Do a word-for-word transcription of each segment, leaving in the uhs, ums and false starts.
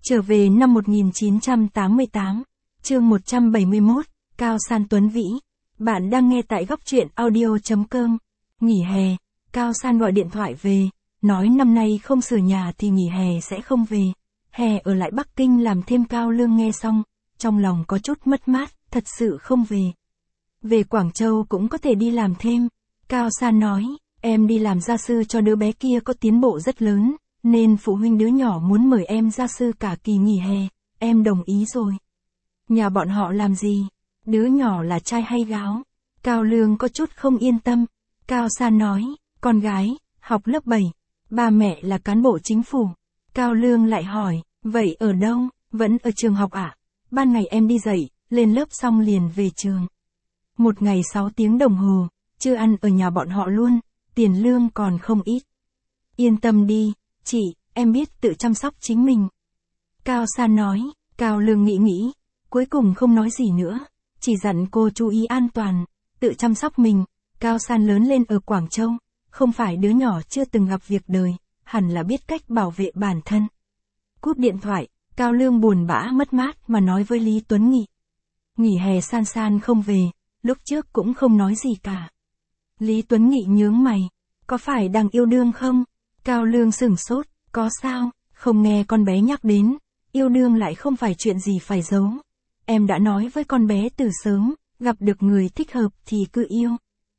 Trở về năm một nghìn chín trăm tám mươi tám, chương một trăm bảy mươi mốt, Cao San Tuấn Vĩ. Bạn đang nghe tại góc truyện audio.com. Nghỉ hè, Cao San gọi điện thoại về, nói năm nay không sửa nhà thì nghỉ hè sẽ không về. Hè ở lại Bắc Kinh làm thêm. Cao Lương nghe xong, trong lòng có chút mất mát, thật sự không về. Về Quảng Châu cũng có thể đi làm thêm. Cao San nói, em đi làm gia sư cho đứa bé kia có tiến bộ rất lớn, nên phụ huynh đứa nhỏ muốn mời em gia sư cả kỳ nghỉ hè, em đồng ý rồi. Nhà bọn họ làm gì? Đứa nhỏ là trai hay gái? Cao Lương có chút không yên tâm. Cao San nói, con gái, học lớp bảy, ba mẹ là cán bộ chính phủ. Cao Lương lại hỏi, vậy ở đâu? Vẫn ở trường học ạ? À? Ban ngày em đi dạy, lên lớp xong liền về trường. Một ngày sáu tiếng đồng hồ, chưa ăn ở nhà bọn họ luôn, tiền lương còn không ít. Yên tâm đi, chị, em biết tự chăm sóc chính mình. Cao San nói. Cao Lương nghĩ nghĩ, cuối cùng không nói gì nữa, chỉ dặn cô chú ý an toàn, tự chăm sóc mình. Cao San lớn lên ở Quảng Châu, không phải đứa nhỏ chưa từng gặp việc đời, hẳn là biết cách bảo vệ bản thân. Cúp điện thoại, Cao Lương buồn bã mất mát mà nói với Lý Tuấn Nghị. Nghỉ hè San San không về, lúc trước cũng không nói gì cả. Lý Tuấn Nghị nhướng mày, có phải đang yêu đương không? Cao Lương sửng sốt, có sao, không nghe con bé nhắc đến, yêu đương lại không phải chuyện gì phải giấu. Em đã nói với con bé từ sớm, gặp được người thích hợp thì cứ yêu.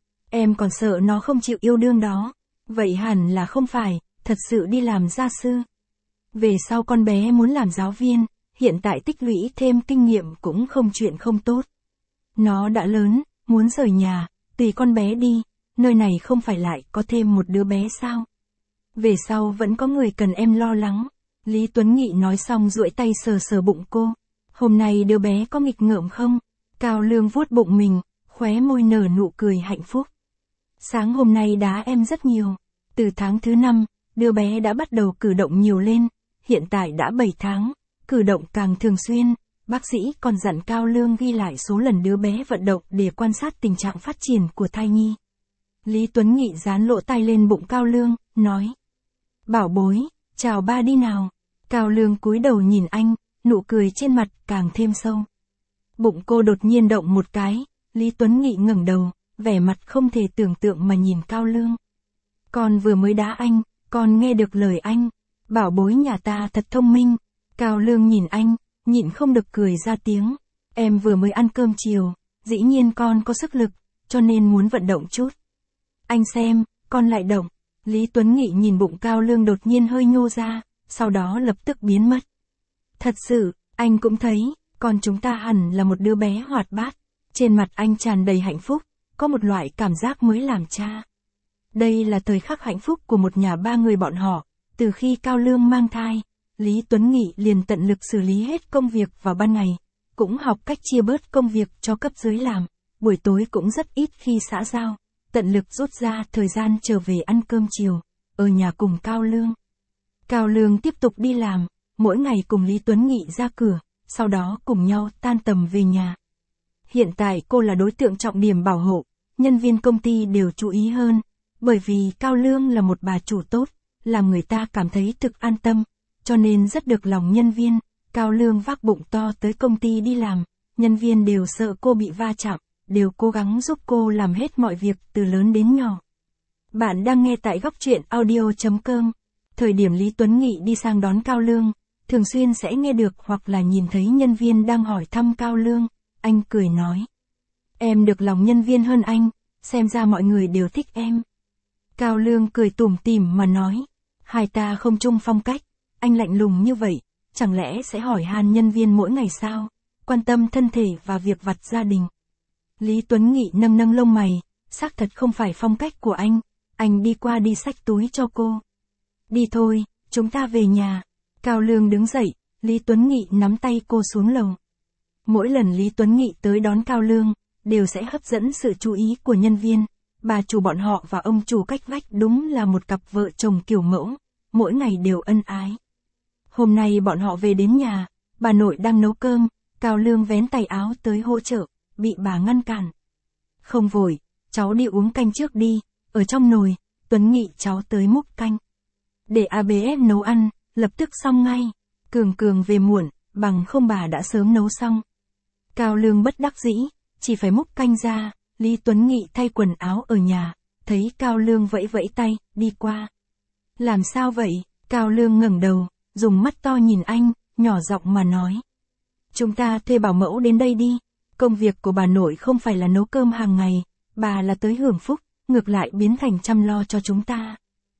Em còn sợ nó không chịu yêu đương đó, vậy hẳn là không phải, thật sự đi làm gia sư. Về sau con bé muốn làm giáo viên, hiện tại tích lũy thêm kinh nghiệm cũng không chuyện không tốt. Nó đã lớn, muốn rời nhà, tùy con bé đi, nơi này không phải lại có thêm một đứa bé sao? Về sau vẫn có người cần em lo lắng. Lý Tuấn Nghị nói xong duỗi tay sờ sờ bụng cô. Hôm nay đứa bé có nghịch ngợm không? Cao Lương vuốt bụng mình, khóe môi nở nụ cười hạnh phúc. Sáng hôm nay đá em rất nhiều. Từ tháng thứ năm, đứa bé đã bắt đầu cử động nhiều lên. Hiện tại đã bảy tháng, cử động càng thường xuyên. Bác sĩ còn dặn Cao Lương ghi lại số lần đứa bé vận động để quan sát tình trạng phát triển của thai nhi. Lý Tuấn Nghị dán lỗ tai lên bụng Cao Lương, nói. Bảo bối, chào ba đi nào. Cao Lương cúi đầu nhìn anh, nụ cười trên mặt càng thêm sâu. Bụng cô đột nhiên động một cái, Lý Tuấn Nghị ngẩng đầu, vẻ mặt không thể tưởng tượng mà nhìn Cao Lương. Con vừa mới đá anh, con nghe được lời anh. Bảo bối nhà ta thật thông minh. Cao Lương nhìn anh, nhịn không được cười ra tiếng. Em vừa mới ăn cơm chiều, dĩ nhiên con có sức lực, cho nên muốn vận động chút. Anh xem, con lại động. Lý Tuấn Nghị nhìn bụng Cao Lương đột nhiên hơi nhô ra, sau đó lập tức biến mất. Thật sự, anh cũng thấy, con chúng ta hẳn là một đứa bé hoạt bát. Trên mặt anh tràn đầy hạnh phúc, có một loại cảm giác mới làm cha. Đây là thời khắc hạnh phúc của một nhà ba người bọn họ. Từ khi Cao Lương mang thai, Lý Tuấn Nghị liền tận lực xử lý hết công việc vào ban ngày, cũng học cách chia bớt công việc cho cấp dưới làm, buổi tối cũng rất ít khi xã giao, tận lực rút ra thời gian trở về ăn cơm chiều, ở nhà cùng Cao Lương. Cao Lương tiếp tục đi làm, mỗi ngày cùng Lý Tuấn Nghị ra cửa, sau đó cùng nhau tan tầm về nhà. Hiện tại cô là đối tượng trọng điểm bảo hộ, nhân viên công ty đều chú ý hơn, bởi vì Cao Lương là một bà chủ tốt, làm người ta cảm thấy thực an tâm, cho nên rất được lòng nhân viên. Cao Lương vác bụng to tới công ty đi làm, nhân viên đều sợ cô bị va chạm, đều cố gắng giúp cô làm hết mọi việc từ lớn đến nhỏ. Bạn đang nghe tại góc truyện audio.com. Thời điểm Lý Tuấn Nghị đi sang đón Cao Lương, thường xuyên sẽ nghe được hoặc là nhìn thấy nhân viên đang hỏi thăm Cao Lương, anh cười nói. Em được lòng nhân viên hơn anh, xem ra mọi người đều thích em. Cao Lương cười tủm tỉm mà nói, hai ta không chung phong cách, anh lạnh lùng như vậy, chẳng lẽ sẽ hỏi han nhân viên mỗi ngày sao, quan tâm thân thể và việc vặt gia đình. Lý Tuấn Nghị nâng nâng lông mày, xác thật không phải phong cách của anh, anh đi qua đi xách túi cho cô. Đi thôi, chúng ta về nhà. Cao Lương đứng dậy, Lý Tuấn Nghị nắm tay cô xuống lầu. Mỗi lần Lý Tuấn Nghị tới đón Cao Lương, đều sẽ hấp dẫn sự chú ý của nhân viên. Bà chủ bọn họ và ông chủ cách vách đúng là một cặp vợ chồng kiểu mẫu, mỗi ngày đều ân ái. Hôm nay bọn họ về đến nhà, bà nội đang nấu cơm, Cao Lương vén tay áo tới hỗ trợ, bị bà ngăn cản. Không vội, cháu đi uống canh trước đi, ở trong nồi, Tuấn Nghị cháu tới múc canh. Để a bê ét nấu ăn, lập tức xong ngay. Cường Cường về muộn, bằng không bà đã sớm nấu xong. Cao Lương bất đắc dĩ, chỉ phải múc canh ra, Lý Tuấn Nghị thay quần áo ở nhà, thấy Cao Lương vẫy vẫy tay, đi qua. Làm sao vậy? Cao Lương ngẩng đầu, dùng mắt to nhìn anh, nhỏ giọng mà nói. Chúng ta thuê bảo mẫu đến đây đi, công việc của bà nội không phải là nấu cơm hàng ngày, bà là tới hưởng phúc, ngược lại biến thành chăm lo cho chúng ta.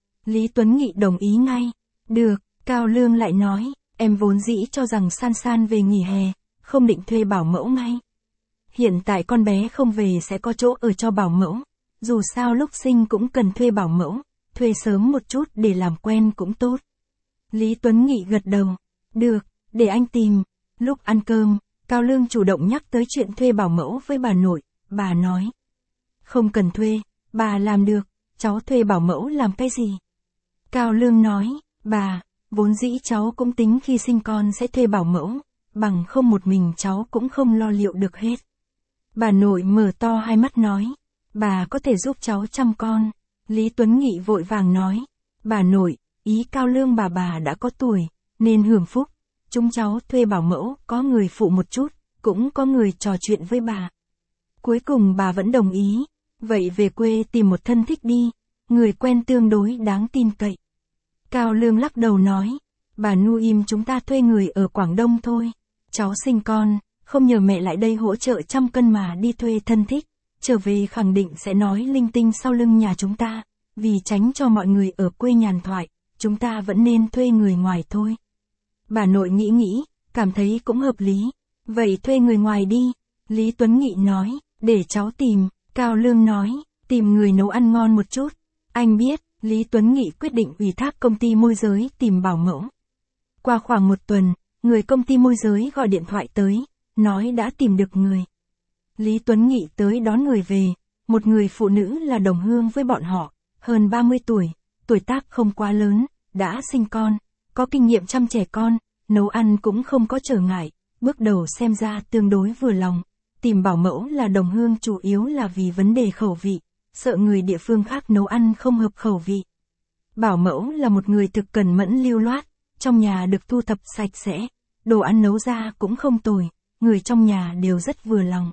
Lý Tuấn Nghị đồng ý ngay. Được, Cao Lương lại nói, em vốn dĩ cho rằng San San về nghỉ hè, không định thuê bảo mẫu ngay. Hiện tại con bé không về sẽ có chỗ ở cho bảo mẫu, dù sao lúc sinh cũng cần thuê bảo mẫu, thuê sớm một chút để làm quen cũng tốt. Lý Tuấn Nghị gật đầu, được, để anh tìm. Lúc ăn cơm, Cao Lương chủ động nhắc tới chuyện thuê bảo mẫu với bà nội, bà nói. Không cần thuê, bà làm được, cháu thuê bảo mẫu làm cái gì? Cao Lương nói, bà, vốn dĩ cháu cũng tính khi sinh con sẽ thuê bảo mẫu, bằng không một mình cháu cũng không lo liệu được hết. Bà nội mở to hai mắt nói, bà có thể giúp cháu chăm con. Lý Tuấn Nghị vội vàng nói, bà nội, ý Cao Lương bà bà đã có tuổi, nên hưởng phúc, chúng cháu thuê bảo mẫu, có người phụ một chút, cũng có người trò chuyện với bà. Cuối cùng bà vẫn đồng ý, vậy về quê tìm một thân thích đi, người quen tương đối đáng tin cậy. Cao Lương lắc đầu nói, bà Nu im chúng ta thuê người ở Quảng Đông thôi, cháu sinh con, không nhờ mẹ lại đây hỗ trợ trăm cân mà đi thuê thân thích, trở về khẳng định sẽ nói linh tinh sau lưng nhà chúng ta, vì tránh cho mọi người ở quê nhàn thoại, chúng ta vẫn nên thuê người ngoài thôi. Bà nội nghĩ nghĩ, cảm thấy cũng hợp lý, vậy thuê người ngoài đi. Lý Tuấn Nghị nói, để cháu tìm. Cao Lương nói, tìm người nấu ăn ngon một chút. Anh biết, Lý Tuấn Nghị quyết định ủy thác công ty môi giới tìm bảo mẫu. Qua khoảng một tuần, người công ty môi giới gọi điện thoại tới, nói đã tìm được người. Lý Tuấn Nghị tới đón người về, một người phụ nữ là đồng hương với bọn họ, hơn ba mươi tuổi, tuổi tác không quá lớn, đã sinh con, có kinh nghiệm chăm trẻ con, nấu ăn cũng không có trở ngại, bước đầu xem ra tương đối vừa lòng. Tìm bảo mẫu là đồng hương chủ yếu là vì vấn đề khẩu vị, sợ người địa phương khác nấu ăn không hợp khẩu vị. Bảo mẫu là một người thực cẩn mẫn lưu loát, trong nhà được thu thập sạch sẽ, đồ ăn nấu ra cũng không tồi, người trong nhà đều rất vừa lòng.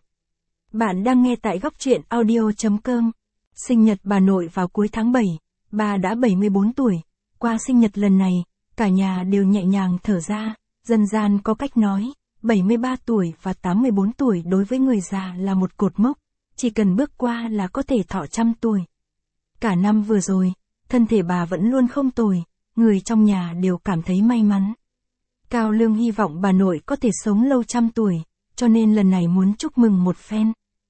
Bạn đang nghe tại góc truyện audio chấm com. Sinh nhật bà nội vào cuối tháng bảy, bà đã bảy mươi bốn tuổi, qua sinh nhật lần này, cả nhà đều nhẹ nhàng thở ra, dân gian có cách nói, bảy mươi ba tuổi và tám mươi bốn tuổi đối với người già là một cột mốc, chỉ cần bước qua là có thể thọ trăm tuổi. Cả năm vừa rồi, thân thể bà vẫn luôn không tồi, người trong nhà đều cảm thấy may mắn. Cao Lương hy vọng bà nội có thể sống lâu trăm tuổi, cho nên lần này muốn chúc mừng một phen.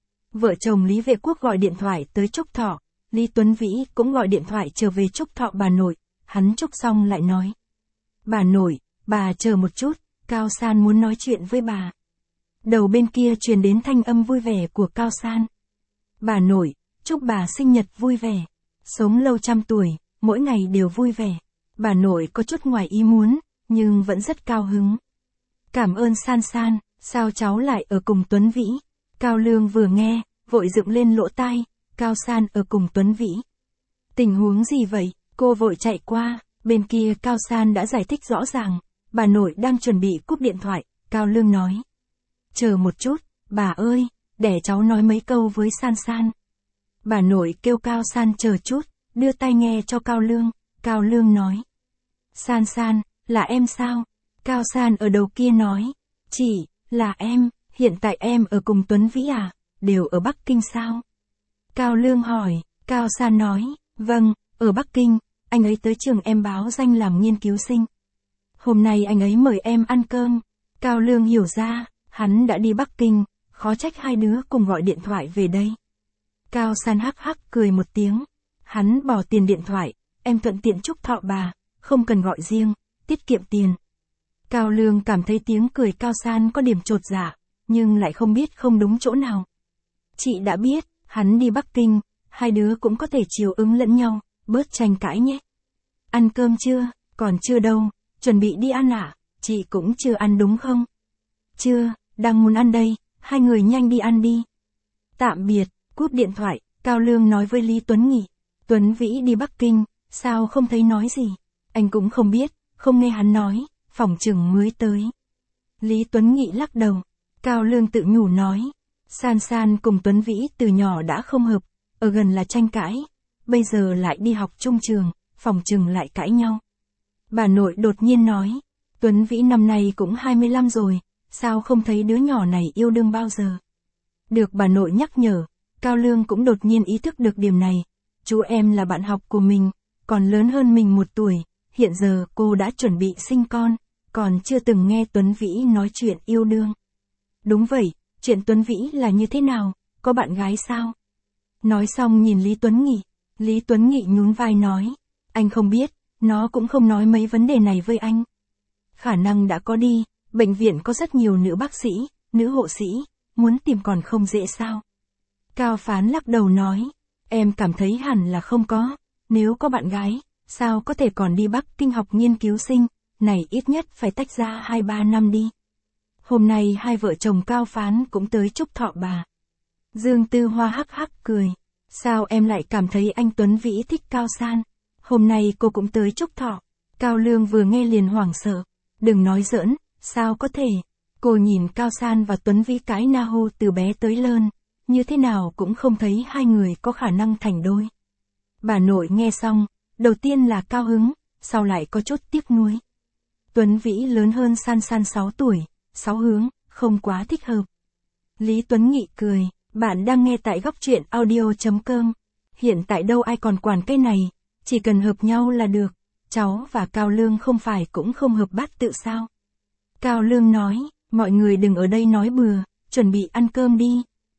Vợ chồng Lý Vệ Quốc gọi điện thoại tới chúc thọ, Lý Tuấn Vĩ cũng gọi điện thoại trở về chúc thọ bà nội, hắn chúc xong lại nói. Bà nội, bà chờ một chút, Cao San muốn nói chuyện với bà. Đầu bên kia truyền đến thanh âm vui vẻ của Cao San. Bà nội, chúc bà sinh nhật vui vẻ, sống lâu trăm tuổi, mỗi ngày đều vui vẻ. Bà nội có chút ngoài ý muốn, nhưng vẫn rất cao hứng. Cảm ơn San San, sao cháu lại ở cùng Tuấn Vĩ? Cao Lương vừa nghe, vội dựng lên lỗ tai, Cao San ở cùng Tuấn Vĩ. Tình huống gì vậy? Cô vội chạy qua, bên kia Cao San đã giải thích rõ ràng, bà nội đang chuẩn bị cúp điện thoại, Cao Lương nói. Chờ một chút, bà ơi, để cháu nói mấy câu với San San. Bà nội kêu Cao San chờ chút, đưa tai nghe cho Cao Lương, Cao Lương nói. San San, là em sao? Cao San ở đầu kia nói, chị, là em, hiện tại em ở cùng Tuấn Vĩ à, đều ở Bắc Kinh sao? Cao Lương hỏi, Cao San nói, vâng, ở Bắc Kinh, anh ấy tới trường em báo danh làm nghiên cứu sinh. Hôm nay anh ấy mời em ăn cơm. Cao Lương hiểu ra, hắn đã đi Bắc Kinh, khó trách hai đứa cùng gọi điện thoại về đây. Cao San hắc hắc cười một tiếng, hắn bỏ tiền điện thoại, em thuận tiện chúc thọ bà, không cần gọi riêng, tiết kiệm tiền. Cao Lương cảm thấy tiếng cười Cao San có điểm chột dạ, nhưng lại không biết không đúng chỗ nào. Chị đã biết, hắn đi Bắc Kinh, hai đứa cũng có thể chiều ứng lẫn nhau, bớt tranh cãi nhé. Ăn cơm chưa? Còn chưa đâu, chuẩn bị đi ăn à? Chị cũng chưa ăn đúng không? Chưa, đang muốn ăn đây, hai người nhanh đi ăn đi. Tạm biệt, cúp điện thoại, Cao Lương nói với Lý Tuấn Nghị. Tuấn Vĩ đi Bắc Kinh, sao không thấy nói gì? Anh cũng không biết, không nghe hắn nói, phỏng chừng mới tới. Lý Tuấn Nghị lắc đầu. Cao Lương tự nhủ nói. San San cùng Tuấn Vĩ từ nhỏ đã không hợp, ở gần là tranh cãi, bây giờ lại đi học chung trường, phỏng chừng lại cãi nhau. Bà nội đột nhiên nói. Tuấn Vĩ năm nay cũng hai mươi lăm rồi, sao không thấy đứa nhỏ này yêu đương bao giờ. Được bà nội nhắc nhở, Cao Lương cũng đột nhiên ý thức được điểm này. Chú em là bạn học của mình, còn lớn hơn mình một tuổi, hiện giờ cô đã chuẩn bị sinh con, còn chưa từng nghe Tuấn Vĩ nói chuyện yêu đương. Đúng vậy, chuyện Tuấn Vĩ là như thế nào, có bạn gái sao? Nói xong nhìn Lý Tuấn Nghị, Lý Tuấn Nghị nhún vai nói, anh không biết, nó cũng không nói mấy vấn đề này với anh. Khả năng đã có đi, bệnh viện có rất nhiều nữ bác sĩ, nữ hộ sĩ, muốn tìm còn không dễ sao? Cao Phán lắc đầu nói, em cảm thấy hẳn là không có, nếu có bạn gái, sao có thể còn đi Bắc Kinh học nghiên cứu sinh, này ít nhất phải tách ra hai ba năm đi. Hôm nay hai vợ chồng Cao Phán cũng tới chúc thọ bà. Dương Tư Hoa hắc hắc cười, sao em lại cảm thấy anh Tuấn Vĩ thích Cao San? Hôm nay cô cũng tới chúc thọ. Cao Lương vừa nghe liền hoảng sợ, đừng nói giỡn, sao có thể? Cô nhìn Cao San và Tuấn Vĩ cái na hô từ bé tới lớn, như thế nào cũng không thấy hai người có khả năng thành đôi. Bà nội nghe xong, đầu tiên là cao hứng, sau lại có chút tiếc nuối. Tuấn Vĩ lớn hơn San San sáu tuổi, sáu hướng, không quá thích hợp. Lý Tuấn Nghị cười, bạn đang nghe tại góc truyện audio chấm com. Hiện tại đâu ai còn quản cái này, chỉ cần hợp nhau là được. Cháu và Cao Lương không phải cũng không hợp bát tự sao? Cao Lương nói, mọi người đừng ở đây nói bừa, chuẩn bị ăn cơm đi.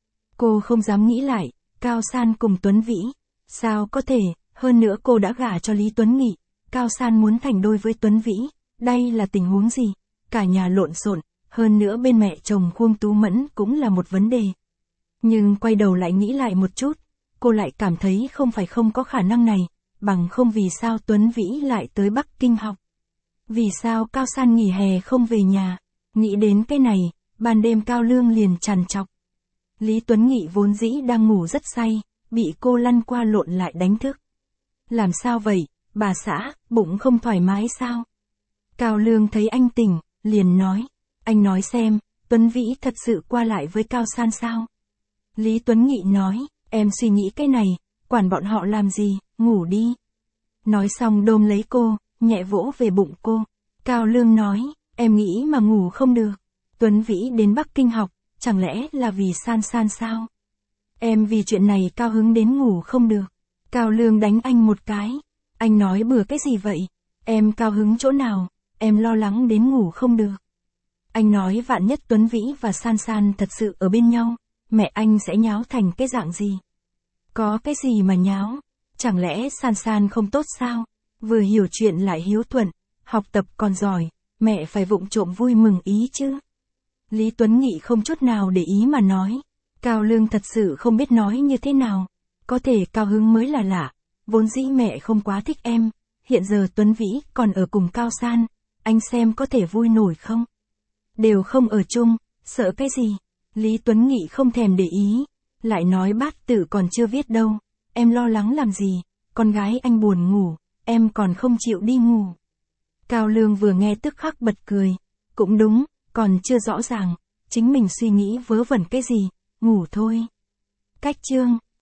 Cô không dám nghĩ lại, Cao San cùng Tuấn Vĩ. Sao có thể, hơn nữa cô đã gả cho Lý Tuấn Nghị, Cao San muốn thành đôi với Tuấn Vĩ, đây là tình huống gì? Cả nhà lộn xộn, hơn nữa bên mẹ chồng Khuông Tú Mẫn cũng là một vấn đề. Nhưng quay đầu lại nghĩ lại một chút, cô lại cảm thấy không phải không có khả năng này, bằng không vì sao Tuấn Vĩ lại tới Bắc Kinh học. Vì sao Cao San nghỉ hè không về nhà, nghĩ đến cái này, ban đêm Cao Lương liền trằn trọc. Lý Tuấn Nghị vốn dĩ đang ngủ rất say, bị cô lăn qua lộn lại đánh thức. Làm sao vậy, bà xã, bụng không thoải mái sao? Cao Lương thấy anh tỉnh, liền nói, anh nói xem, Tuấn Vĩ thật sự qua lại với Cao San sao? Lý Tuấn Nghị nói, em suy nghĩ cái này, quản bọn họ làm gì, ngủ đi. Nói xong đôm lấy cô, nhẹ vỗ về bụng cô. Cao Lương nói, em nghĩ mà ngủ không được. Tuấn Vĩ đến Bắc Kinh học, chẳng lẽ là vì San San sao? Em vì chuyện này cao hứng đến ngủ không được. Cao Lương đánh anh một cái. Anh nói bừa cái gì vậy? Em cao hứng chỗ nào? Em lo lắng đến ngủ không được. Anh nói vạn nhất Tuấn Vĩ và San San thật sự ở bên nhau, mẹ anh sẽ nháo thành cái dạng gì? Có cái gì mà nháo? Chẳng lẽ San San không tốt sao? Vừa hiểu chuyện lại hiếu thuận, học tập còn giỏi, mẹ phải vụng trộm vui mừng ý chứ. Lý Tuấn Nghị không chút nào để ý mà nói. Cao Lương thật sự không biết nói như thế nào. Có thể cao hứng mới là lạ. Vốn dĩ mẹ không quá thích em. Hiện giờ Tuấn Vĩ còn ở cùng Cao San. Anh xem có thể vui nổi không? Đều không ở chung, sợ cái gì? Lý Tuấn Nghị không thèm để ý. Lại nói bát tự còn chưa viết đâu. Em lo lắng làm gì? Con gái anh buồn ngủ, em còn không chịu đi ngủ. Cao Lương vừa nghe tức khắc bật cười. Cũng đúng, còn chưa rõ ràng. Chính mình suy nghĩ vớ vẩn cái gì, ngủ thôi. Cách chương